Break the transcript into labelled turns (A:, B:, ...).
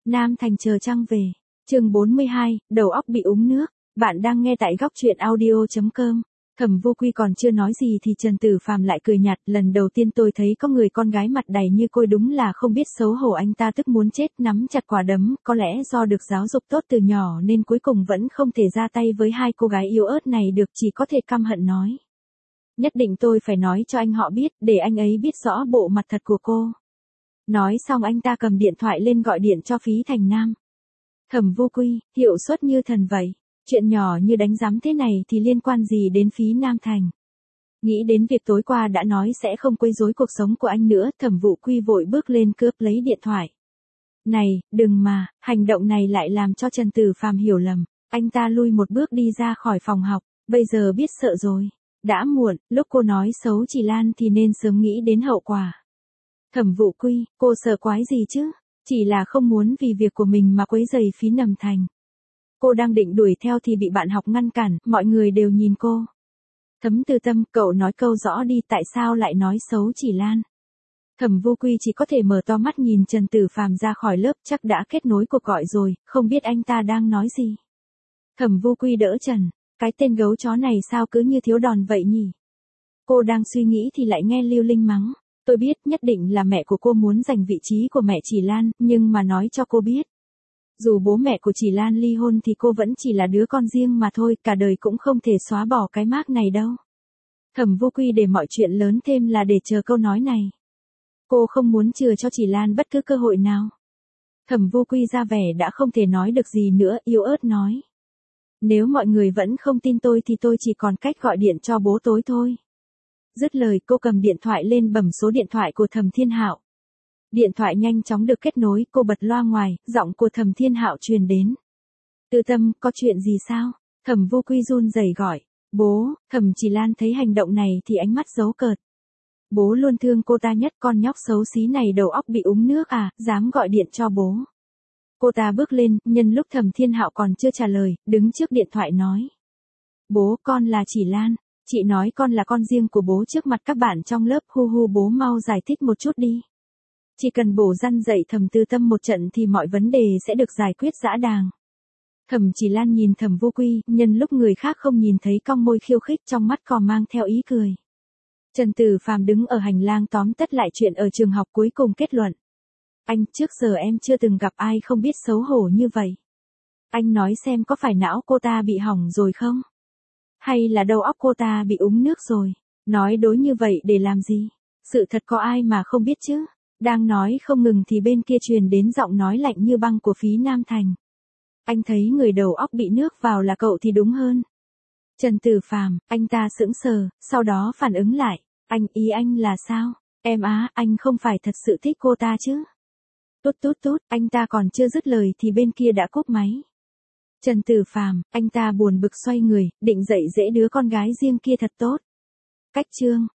A: Nam Thành chờ trăng về. Chương 42, đầu óc bị úng nước. Bạn đang nghe tại góc truyện audio.com. Thẩm Vô Quy còn chưa nói gì thì Trần Tử Phàm lại cười nhạt, lần đầu tiên tôi thấy có người con gái mặt đầy như côi, đúng là không biết xấu hổ. Anh ta tức muốn chết, nắm chặt quả đấm, có lẽ do được giáo dục tốt từ nhỏ nên cuối cùng vẫn không thể ra tay với hai cô gái yếu ớt này được, chỉ có thể căm hận nói. Nhất định tôi phải nói cho anh họ biết, để anh ấy biết rõ bộ mặt thật của cô. Nói xong anh ta cầm điện thoại lên gọi điện cho Phí Thành Nam. Thẩm Vô Quy, hiệu suất như thần vậy. Chuyện nhỏ như đánh giám thế này thì liên quan gì đến Phí Nam Thành? Nghĩ đến việc tối qua đã nói sẽ không quấy rối cuộc sống của anh nữa, Thẩm Vô Quy vội bước lên cướp lấy điện thoại. Này, đừng mà, hành động này lại làm cho Trần Tử Phàm hiểu lầm. Anh ta lui một bước đi ra khỏi phòng học, bây giờ biết sợ rồi. Đã muộn, lúc cô nói xấu chị Lan thì nên sớm nghĩ đến hậu quả. Thẩm Vô Quy, cô sợ quái gì chứ? Chỉ là không muốn vì việc của mình mà quấy rầy Phí Nầm Thành. Cô đang định đuổi theo thì bị bạn học ngăn cản, mọi người đều nhìn cô. Thấm Tư Tâm, cậu nói câu rõ đi, tại sao lại nói xấu chị Lan? Thẩm Vô Quy chỉ có thể mở to mắt nhìn Trần Tử Phàm ra khỏi lớp, chắc đã kết nối cuộc gọi rồi, không biết anh ta đang nói gì. Thẩm Vô Quy đỡ Trần, cái tên gấu chó này sao cứ như thiếu đòn vậy nhỉ? Cô đang suy nghĩ thì lại nghe Lưu Linh mắng. Tôi biết nhất định là mẹ của cô muốn giành vị trí của mẹ chị Lan, nhưng mà nói cho cô biết. Dù bố mẹ của chị Lan ly hôn thì cô vẫn chỉ là đứa con riêng mà thôi, cả đời cũng không thể xóa bỏ cái mác này đâu. Thẩm Vô Quy để mọi chuyện lớn thêm là để chờ câu nói này. Cô không muốn chừa cho chị Lan bất cứ cơ hội nào. Thẩm Vô Quy ra vẻ đã không thể nói được gì nữa, yếu ớt nói. Nếu mọi người vẫn không tin tôi thì tôi chỉ còn cách gọi điện cho bố tối thôi. Dứt lời cô cầm điện thoại lên bấm số điện thoại của Thẩm Thiên Hạo. Điện thoại nhanh chóng được kết nối, cô bật loa ngoài, giọng của Thẩm Thiên Hạo truyền đến. Tư Tâm, có chuyện gì sao? Thẩm Vô Quy run rẩy gọi. Bố, Thẩm Chỉ Lan thấy hành động này thì ánh mắt giấu cợt. Bố luôn thương cô ta nhất, con nhóc xấu xí này đầu óc bị úng nước à, dám gọi điện cho bố. Cô ta bước lên, nhân lúc Thẩm Thiên Hạo còn chưa trả lời, đứng trước điện thoại nói. Bố, con là Chỉ Lan. Chị nói con là con riêng của bố trước mặt các bạn trong lớp, hu hu, bố mau giải thích một chút đi. Chỉ cần bố răn dạy Thẩm Tư Tâm một trận thì mọi vấn đề sẽ được giải quyết dã đàng. Thẩm Chỉ Lan nhìn Thẩm Vô Quy, nhân lúc người khác không nhìn thấy cong môi khiêu khích, trong mắt còn mang theo ý cười. Trần Tử Phàm đứng ở hành lang tóm tắt lại chuyện ở trường học, cuối cùng kết luận. Anh, trước giờ em chưa từng gặp ai không biết xấu hổ như vậy. Anh nói xem có phải não cô ta bị hỏng rồi không? Hay là đầu óc cô ta bị úng nước rồi? Nói đối như vậy để làm gì? Sự thật có ai mà không biết chứ? Đang nói không ngừng thì bên kia truyền đến giọng nói lạnh như băng của Phí Nam Thành. Anh thấy người đầu óc bị nước vào là cậu thì đúng hơn. Trần Tử Phàm, anh ta sững sờ, sau đó phản ứng lại. Anh, ý anh là sao? Em á, anh không phải thật sự thích cô ta chứ? Tút tút tút, anh ta còn chưa dứt lời thì bên kia đã cúp máy. Trần Tử Phàm, anh ta buồn bực xoay người, định dạy dỗ đứa con gái riêng kia thật tốt. Cách chương.